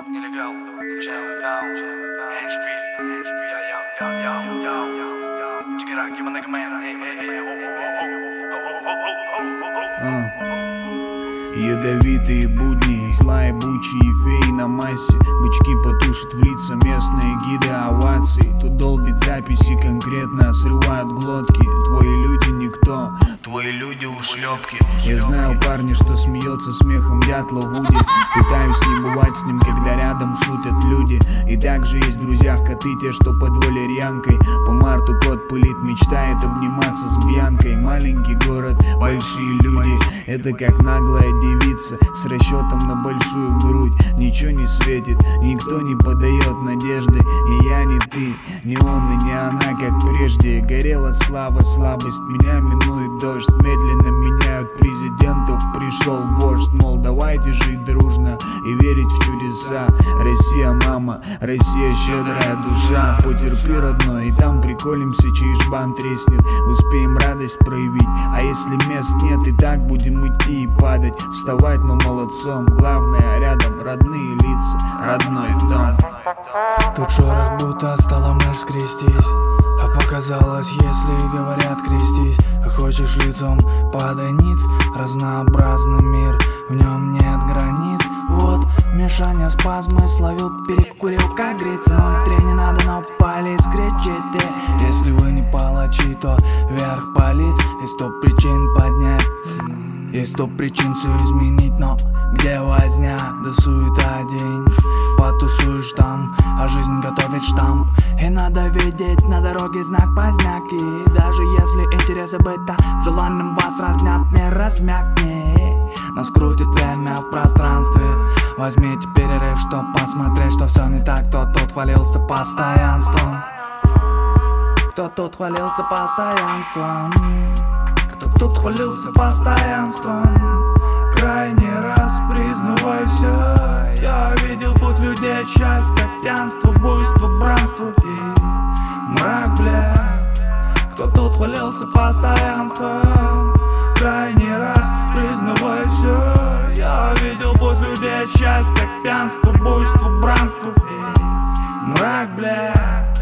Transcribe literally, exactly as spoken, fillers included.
Нелегал, чел, даун, эйчпи, я, я, я, я, я, Тигерак, ебаный гмен, эй, эй, эй, Ядовитые будни, злая бучи и феи на массе. Бычки потушат в лица местные гиды оваций. Тут долбит записи конкретно, срывают глотки. Твои люди никто, твои люди ушлепки. Я знаю парня, что смеется смехом дятла Вуди. Пытаюсь не бывать с ним, когда рядом шутят люди. И также есть в друзьях коты, те, что под валерьянкой. По марту кот пылит, мечтает обниматься с Бьянкой. Маленький город, большие люди. Это как наглая девица с расчетом на большую грудь. Ничего не светит, никто не подает надежды. Ни я, ни ты, ни он и ни она, как прежде. Горела слава, слабость, меня минует дождь. Медленно меняют президентов, пришел вождь. Мол, давайте жить дружно и верить в чудеса. Россия, мама, Россия, щедрая душа. Потерпи, родной, и там приколимся, чей жбан треснет. Успеем радость проявить, а если мест нет, и так будем идти и падать. Вставать, но молодцом, главное рядом родные лица, родной дом. Тут шорох, будто стала мышь скрестись. А показалось, если говорят крестись. А хочешь лицом падай ниц. Разнообразный мир, в нем нет границ. Вот мешание спазмы словил, перекурил как греется. ноль три не надо, но палец кричит. Если вы не палачи, то вверх палец. Есть сто причин поднять, есть сто причин все изменить, но где возня, да суета день. Потусуешь там, а жизнь готовит штамп. И надо видеть на дороге знак поздняк. И даже если интересы быта желанным вас разнят, не размякни. Нас крутит время в пространстве. Возьмите перерыв, чтоб посмотреть, что все не так. Кто тут хвалился постоянством, кто тут хвалился постоянством, кто тут хвалился постоянством. Крайний раз признавайся, я видел путь людей, счастье, пьянство, буйство, бранство и мрак, бля. Кто тут хвалился постоянством? Крайний раз признавайся, я видел путь людей, счастье, пьянство, буйство, бранство и мрак, бля.